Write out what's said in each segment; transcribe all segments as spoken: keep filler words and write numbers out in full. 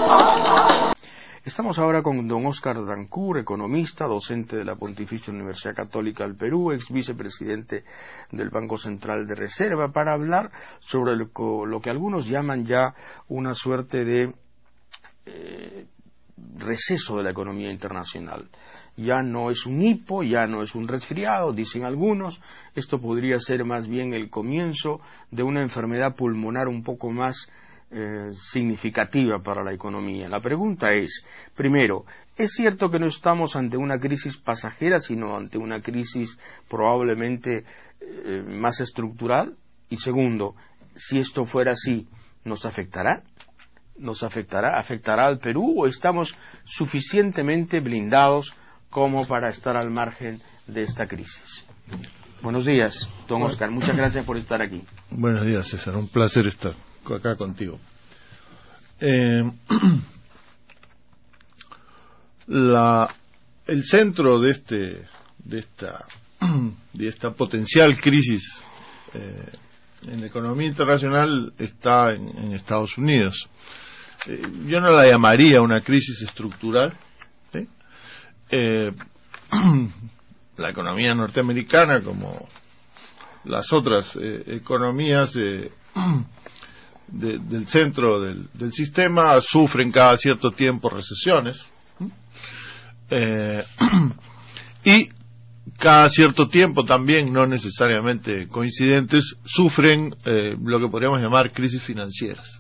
Estamos ahora con don Óscar Dancur, economista, docente de la Pontificia Universidad Católica del Perú, ex vicepresidente del Banco Central de Reserva, para hablar sobre lo, lo que algunos llaman ya una suerte de eh, receso de la economía internacional. Ya no es un hipo, ya no es un resfriado, dicen algunos. Esto podría ser más bien el comienzo de una enfermedad pulmonar un poco más Eh, significativa para la economía. La pregunta es, primero, ¿es cierto que no estamos ante una crisis pasajera, sino ante una crisis probablemente eh, más estructural? Y segundo, si esto fuera así, ¿nos afectará? ¿Nos afectará? ¿Afectará al Perú o estamos suficientemente blindados como para estar al margen de esta crisis? Buenos días, don Óscar, muchas gracias por estar aquí. Buenos días, César, un placer estar acá contigo. Eh, la, el centro de este de esta de esta potencial crisis eh, en la economía internacional está en, en Estados Unidos. Eh, yo no la llamaría una crisis estructural, ¿sí? Eh, la economía norteamericana, como las otras eh, economías eh, De, del centro del, del sistema, sufren cada cierto tiempo recesiones eh, y cada cierto tiempo también, no necesariamente coincidentes, sufren eh, lo que podríamos llamar crisis financieras.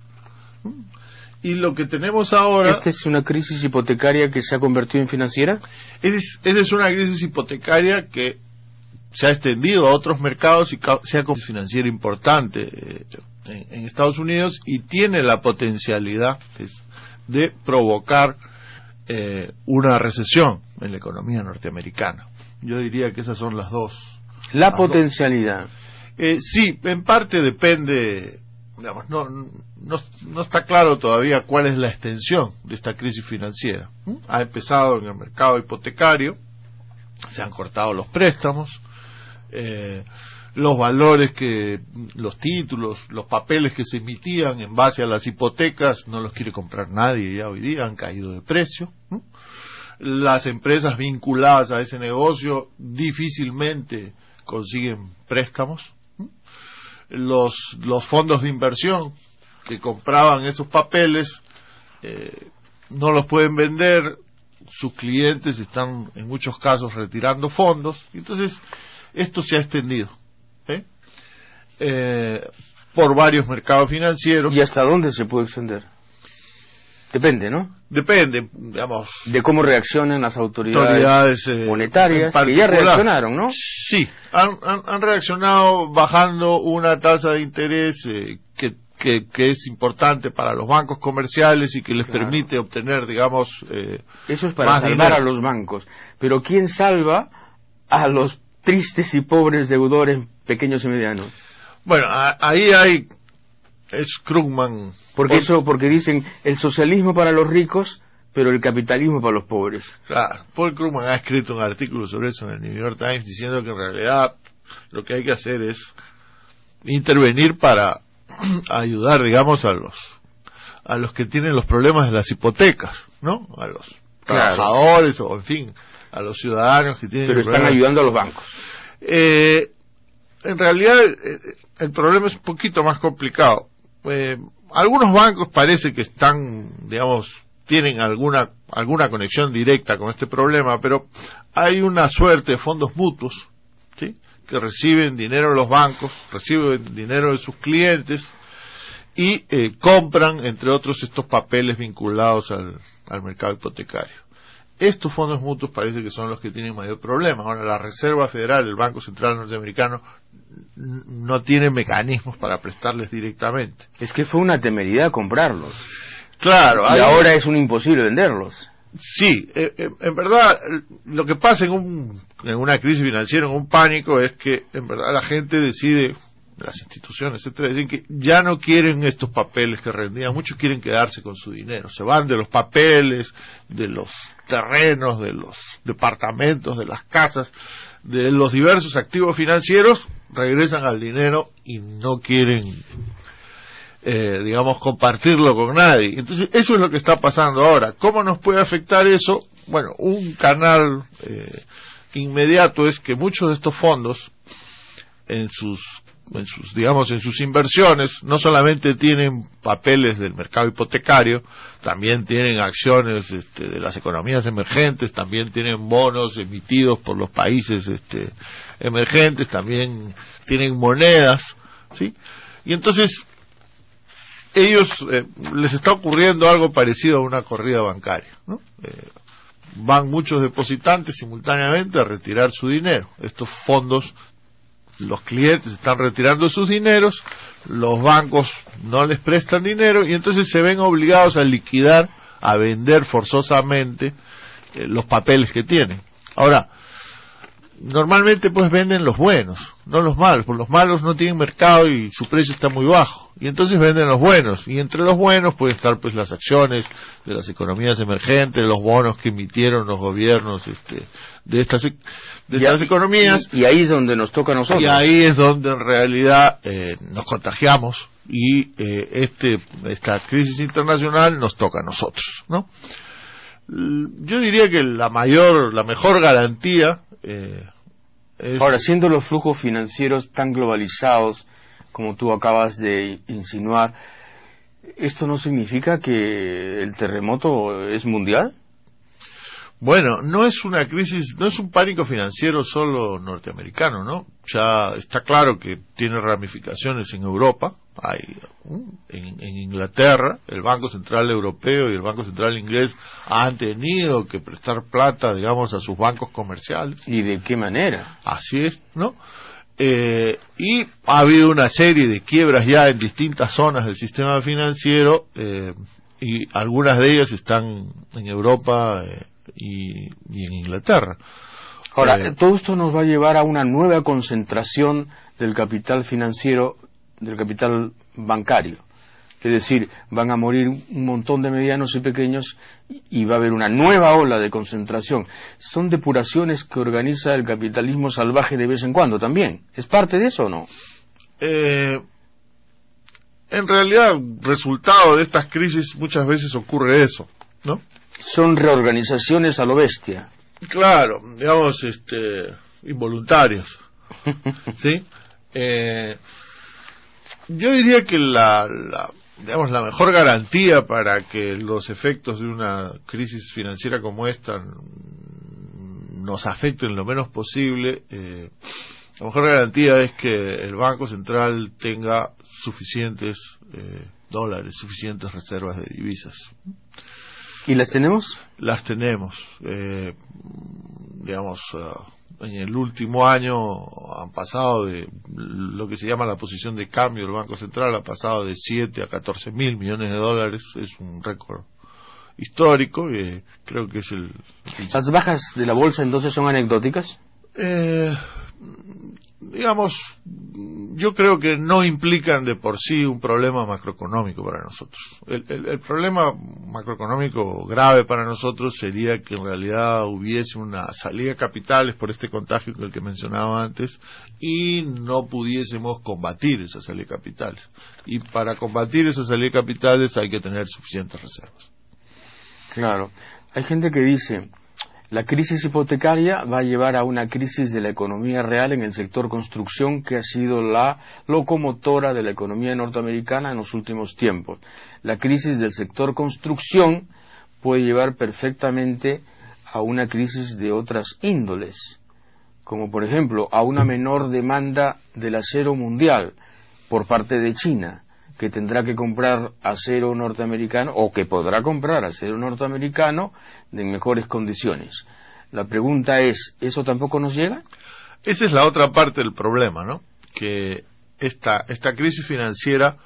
Y lo que tenemos ahora... ¿Esta es una crisis hipotecaria que se ha convertido en financiera? Es, esa es una crisis hipotecaria que se ha extendido a otros mercados y se ha convertido en financiera importante eh, En, en Estados Unidos, y tiene la potencialidad es, de provocar eh, una recesión en la economía norteamericana. Yo diría que esas son las dos. La las potencialidad. Dos. Eh, sí, en parte depende, digamos, no, no, no está claro todavía cuál es la extensión de esta crisis financiera. ¿Mm? Ha empezado en el mercado hipotecario, se han cortado los préstamos, eh, los valores que, los títulos, los papeles que se emitían en base a las hipotecas no los quiere comprar nadie ya hoy día, han caído de precio. ¿no? Las empresas vinculadas a ese negocio difícilmente consiguen préstamos. ¿no? Los, los fondos de inversión que compraban esos papeles eh, no los pueden vender, sus clientes están en muchos casos retirando fondos, entonces esto se ha extendido. ¿Eh? Eh, por varios mercados financieros. ¿Y hasta dónde se puede extender? Depende, ¿no? Depende, digamos, de cómo reaccionan las autoridades, autoridades eh, monetarias, que ya reaccionaron, ¿no? Sí, han, han, han reaccionado bajando una tasa de interés eh, que, que, que es importante para los bancos comerciales y que les claro. permite obtener, digamos... Eh, Eso es para salvar dinero. A los bancos. Pero ¿quién salva a los tristes y pobres deudores pequeños y medianos? Bueno, a, ahí hay es Krugman. Porque por... eso, porque dicen el socialismo para los ricos, pero el capitalismo para los pobres. Claro, Paul Krugman ha escrito un artículo sobre eso en el New York Times diciendo que en realidad lo que hay que hacer es intervenir para ayudar, digamos, a los a los que tienen los problemas de las hipotecas, ¿no? A los claro. trabajadores o, en fin, a los ciudadanos que tienen... Pero están problemas. Ayudando a los bancos. Eh, en realidad eh, el problema es un poquito más complicado. Eh, algunos bancos parece que están, digamos, tienen alguna alguna conexión directa con este problema, pero hay una suerte de fondos mutuos, ¿sí? Que reciben dinero de los bancos, reciben dinero de sus clientes y eh, compran, entre otros, estos papeles vinculados al, al mercado hipotecario. Estos fondos mutuos parece que son los que tienen mayor problema. Ahora, la Reserva Federal, el Banco Central Norteamericano, no tiene mecanismos para prestarles directamente. Es que fue una temeridad comprarlos. Claro. Y hay... ahora es un imposible venderlos. Sí, eh, eh, en verdad, lo que pasa en, un, en una crisis financiera, en un pánico, es que en verdad la gente decide, las instituciones, etcétera, dicen que ya no quieren estos papeles que rendían, muchos quieren quedarse con su dinero, se van de los papeles, de los terrenos, de los departamentos, de las casas, de los diversos activos financieros, regresan al dinero y no quieren eh, digamos, compartirlo con nadie. Entonces, eso es lo que está pasando ahora. ¿Cómo nos puede afectar eso? Bueno, un canal eh, inmediato es que muchos de estos fondos, en sus, en sus, digamos, en sus inversiones, no solamente tienen papeles del mercado hipotecario, también tienen acciones este, de las economías emergentes, también tienen bonos emitidos por los países este, emergentes, también tienen monedas, ¿sí? Y entonces, ellos, eh, les está ocurriendo algo parecido a una corrida bancaria, ¿no? Eh, van muchos depositantes simultáneamente a retirar su dinero. Estos fondos, los clientes están retirando sus dineros, los bancos no les prestan dinero y entonces se ven obligados a liquidar, a vender forzosamente eh, los papeles que tienen. Ahora, normalmente pues venden los buenos, no los malos, porque los malos no tienen mercado y su precio está muy bajo, y entonces venden los buenos, y entre los buenos pueden estar pues las acciones de las economías emergentes, los bonos que emitieron los gobiernos este, de estas de estas economías, y, y ahí es donde nos toca a nosotros, y ahí es donde en realidad eh, nos contagiamos, y eh, este esta crisis internacional nos toca a nosotros, ¿no? Yo diría que la mayor, la mejor garantía eh, es... Ahora, siendo los flujos financieros tan globalizados como tú acabas de insinuar, ¿esto no significa que el terremoto es mundial? Bueno, no es una crisis, no es un pánico financiero solo norteamericano, ¿no? Ya está claro que tiene ramificaciones en Europa, hay en, en Inglaterra, el Banco Central Europeo y el Banco Central Inglés han tenido que prestar plata, digamos, a sus bancos comerciales. ¿Y de qué manera? Así es, ¿no? Eh, y ha habido una serie de quiebras ya en distintas zonas del sistema financiero, eh, y algunas de ellas están en Europa eh, y, y en Inglaterra. Ahora, eh, todo esto nos va a llevar a una nueva concentración del capital financiero, del capital bancario. Es decir, van a morir un montón de medianos y pequeños y va a haber una nueva ola de concentración. Son depuraciones que organiza el capitalismo salvaje de vez en cuando también. ¿Es parte de eso o no? Eh, en realidad, resultado de estas crisis muchas veces ocurre eso, ¿no? Son reorganizaciones a lo bestia. Claro, digamos, este, involuntarias, ¿sí? Eh, yo diría que la, la, digamos, la mejor garantía para que los efectos de una crisis financiera como esta nos afecten lo menos posible, eh, la mejor garantía es que el Banco Central tenga suficientes eh, dólares, suficientes reservas de divisas. ¿Y las tenemos? Las tenemos. Eh, digamos, uh, en el último año han pasado de lo que se llama la posición de cambio del Banco Central, ha pasado de siete a catorce mil millones de dólares. Es un récord histórico y eh, creo que es el, el... ¿Las bajas de la bolsa entonces son anecdóticas? Eh, digamos, yo creo que no implican de por sí un problema macroeconómico para nosotros. El, el, el problema macroeconómico grave para nosotros sería que en realidad hubiese una salida de capitales por este contagio que el que mencionaba antes y no pudiésemos combatir esa salida de capitales. Y para combatir esa salida de capitales hay que tener suficientes reservas. Claro. Hay gente que dice: la crisis hipotecaria va a llevar a una crisis de la economía real en el sector construcción, que ha sido la locomotora de la economía norteamericana en los últimos tiempos. La crisis del sector construcción puede llevar perfectamente a una crisis de otras índoles, como por ejemplo a una menor demanda del acero mundial por parte de China, que tendrá que comprar acero norteamericano, o que podrá comprar acero norteamericano en mejores condiciones. La pregunta es, ¿eso tampoco nos llega? Esa es la otra parte del problema, ¿no? Que esta, esta crisis financiera,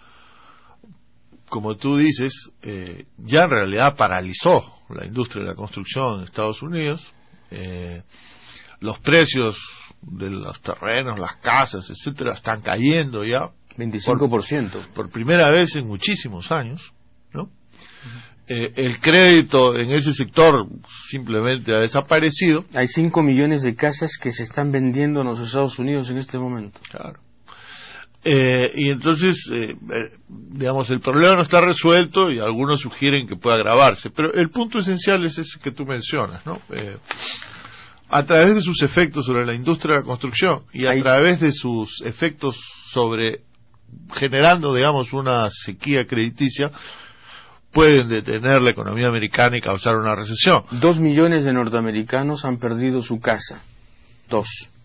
como tú dices, eh, ya en realidad paralizó la industria de la construcción en Estados Unidos. Eh, los precios de los terrenos, las casas, etcétera, están cayendo ya. veinticinco por ciento. Por, por primera vez en muchísimos años, ¿no? Uh-huh. Eh, el crédito en ese sector simplemente ha desaparecido. Hay cinco millones de casas que se están vendiendo en los Estados Unidos en este momento. Claro. Eh, y entonces, eh, eh, digamos, el problema no está resuelto y algunos sugieren que pueda agravarse. Pero el punto esencial es ese que tú mencionas, ¿no? Eh, a través de sus efectos sobre la industria de la construcción y a Ahí. través de sus efectos sobre, generando, digamos, una sequía crediticia, pueden detener la economía americana y causar una recesión. Dos millones de norteamericanos han perdido su casa. Dos.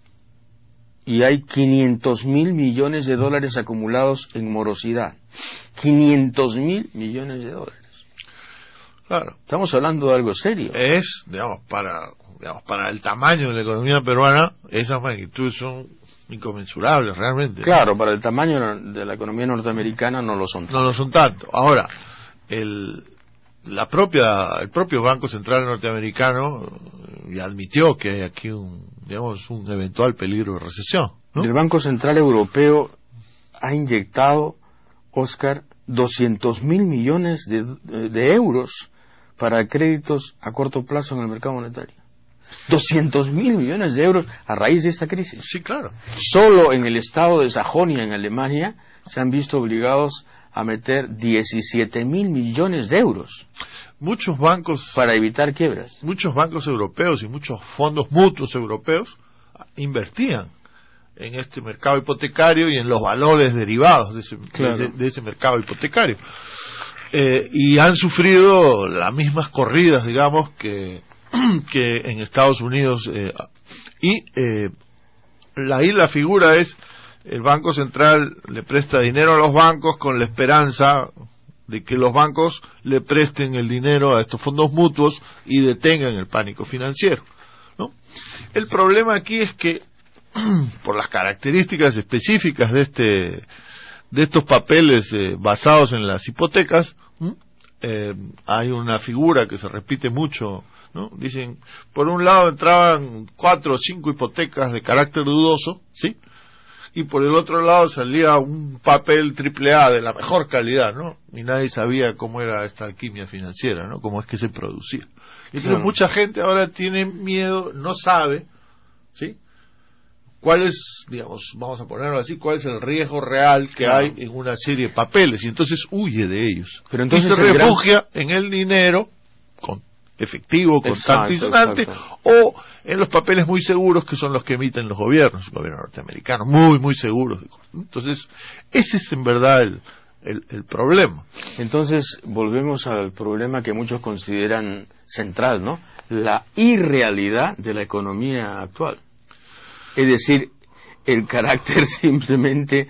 Y hay quinientos mil millones de dólares acumulados en morosidad. quinientos mil millones de dólares. Claro. Estamos hablando de algo serio. Es, digamos, para, digamos, para el tamaño de la economía peruana, esas magnitudes son inconmensurables, realmente. Claro, para el tamaño de la economía norteamericana no lo son tanto. No lo son tanto. Ahora, el, la propia, el propio Banco Central norteamericano ya admitió que hay aquí un, digamos, un eventual peligro de recesión, ¿no? El Banco Central Europeo ha inyectado, Oscar, doscientos mil millones de, de, de euros para créditos a corto plazo en el mercado monetario. doscientos mil millones de euros a raíz de esta crisis. Sí, claro. Solo en el estado de Sajonia, en Alemania, se han visto obligados a meter diecisiete mil millones de euros. Muchos bancos... Para evitar quiebras. Muchos bancos europeos y muchos fondos mutuos europeos invertían en este mercado hipotecario y en los valores derivados de ese, claro. de ese, de ese mercado hipotecario. Eh, y han sufrido las mismas corridas, digamos, que, que en Estados Unidos. Eh, y eh, la, ahí la figura es, el Banco Central le presta dinero a los bancos con la esperanza de que los bancos le presten el dinero a estos fondos mutuos y detengan el pánico financiero, ¿no? El problema aquí es que, por las características específicas de este de estos papeles eh, basados en las hipotecas, eh, hay una figura que se repite mucho, ¿no? Dicen, por un lado entraban cuatro o cinco hipotecas de carácter dudoso, ¿sí? Y por el otro lado salía un papel triple A de la mejor calidad, ¿no? Y nadie sabía cómo era esta alquimia financiera, ¿no? Cómo es que se producía. Entonces claro. Mucha gente ahora tiene miedo, no sabe, ¿sí? ¿Cuál es, digamos, vamos a ponerlo así, cuál es el riesgo real que claro. hay en una serie de papeles? Y entonces huye de ellos. Pero entonces y se refugia gran... en el dinero, con efectivo, constante y sonante, o en los papeles muy seguros que son los que emiten los gobiernos, el gobierno norteamericano, muy, muy seguros. Entonces, ese es en verdad el, el, el problema. Entonces, volvemos al problema que muchos consideran central, ¿no? La irrealidad de la economía actual. Es decir, el carácter simplemente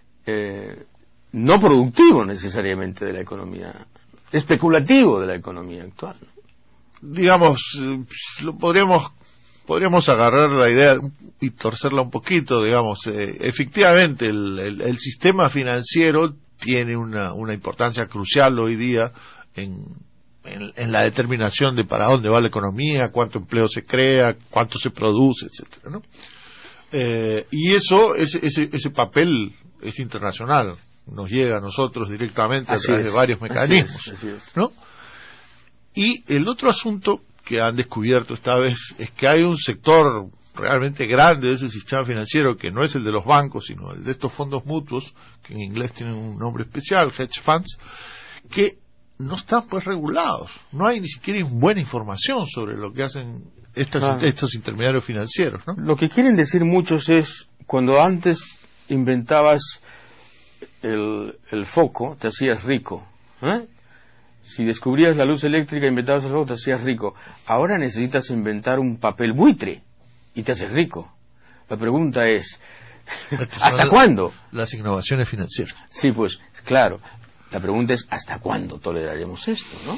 eh, no productivo necesariamente de la economía, especulativo de la economía actual, ¿no? Digamos, lo podríamos podríamos agarrar la idea y torcerla un poquito, digamos, eh, efectivamente el, el, el sistema financiero tiene una, una importancia crucial hoy día en, en, en la determinación de para dónde va la economía, cuánto empleo se crea, cuánto se produce, etcétera, ¿no? Eh, y eso, ese, ese, ese papel es internacional, nos llega a nosotros directamente así a través es, de varios mecanismos, así es, así es. ¿no? Y el otro asunto que han descubierto esta vez es que hay un sector realmente grande de ese sistema financiero que no es el de los bancos, sino el de estos fondos mutuos, que en inglés tienen un nombre especial, hedge funds, que no están pues regulados. No hay ni siquiera buena información sobre lo que hacen estos, ah. estos intermediarios financieros, ¿no? Lo que quieren decir muchos es, cuando antes inventabas el, el foco, te hacías rico, ¿eh? Si descubrías la luz eléctrica, inventabas el foco, te hacías rico. Ahora necesitas inventar un papel buitre y te haces rico. La pregunta es, ¿hasta cuándo? Las innovaciones financieras. Sí, pues, claro. La pregunta es, ¿hasta cuándo toleraremos esto, no?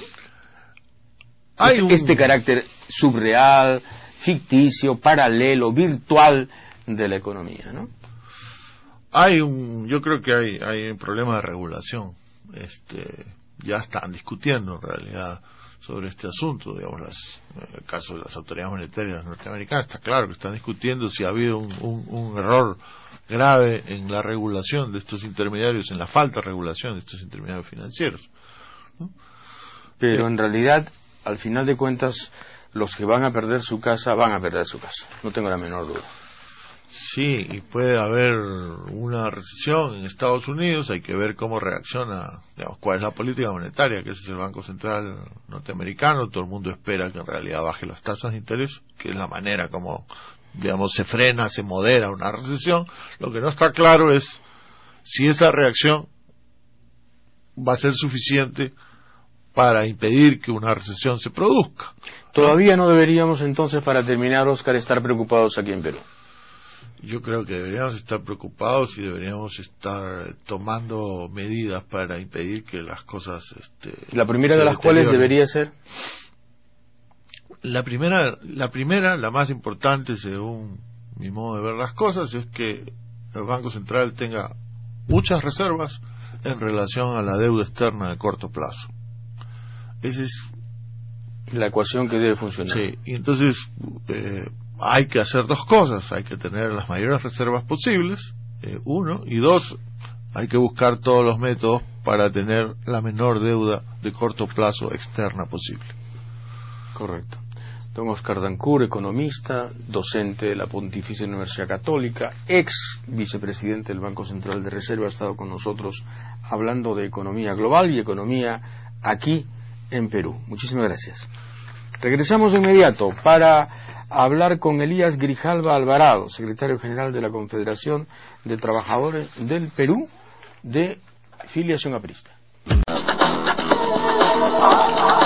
Hay este, un... este carácter subreal, ficticio, paralelo, virtual de la economía, ¿no? Hay un, yo creo que hay, hay un problema de regulación. Este, ya están discutiendo en realidad sobre este asunto, digamos, las, en el caso de las autoridades monetarias norteamericanas, está claro que están discutiendo si ha habido un, un, un error grave en la regulación de estos intermediarios, en la falta de regulación de estos intermediarios financieros, ¿no? Pero eh, en realidad, al final de cuentas, los que van a perder su casa, van a perder su casa, no tengo la menor duda. Sí, y puede haber una recesión en Estados Unidos, hay que ver cómo reacciona, digamos, cuál es la política monetaria, que ese es el Banco Central norteamericano. Todo el mundo espera que en realidad baje las tasas de interés, que es la manera como, digamos, se frena, se modera una recesión. Lo que no está claro es si esa reacción va a ser suficiente para impedir que una recesión se produzca. Todavía no deberíamos entonces, para terminar, Oscar, estar preocupados aquí en Perú. Yo creo que deberíamos estar preocupados y deberíamos estar tomando medidas para impedir que las cosas... Este, la primera de las cuales debería ser... La primera, la primera, la más importante según mi modo de ver las cosas, es que el Banco Central tenga muchas reservas en relación a la deuda externa de corto plazo. Esa es la ecuación que debe funcionar. Sí, y entonces... Eh, hay que hacer dos cosas, hay que tener las mayores reservas posibles, eh, uno, y dos, hay que buscar todos los métodos para tener la menor deuda de corto plazo externa posible. Correcto. Don Oscar Dancur, economista, docente de la Pontificia Universidad Católica, ex vicepresidente del Banco Central de Reserva, ha estado con nosotros hablando de economía global y economía aquí en Perú. Muchísimas gracias. Regresamos de inmediato para hablar con Elías Grijalva Alvarado, secretario general de la Confederación de Trabajadores del Perú, de filiación aprista.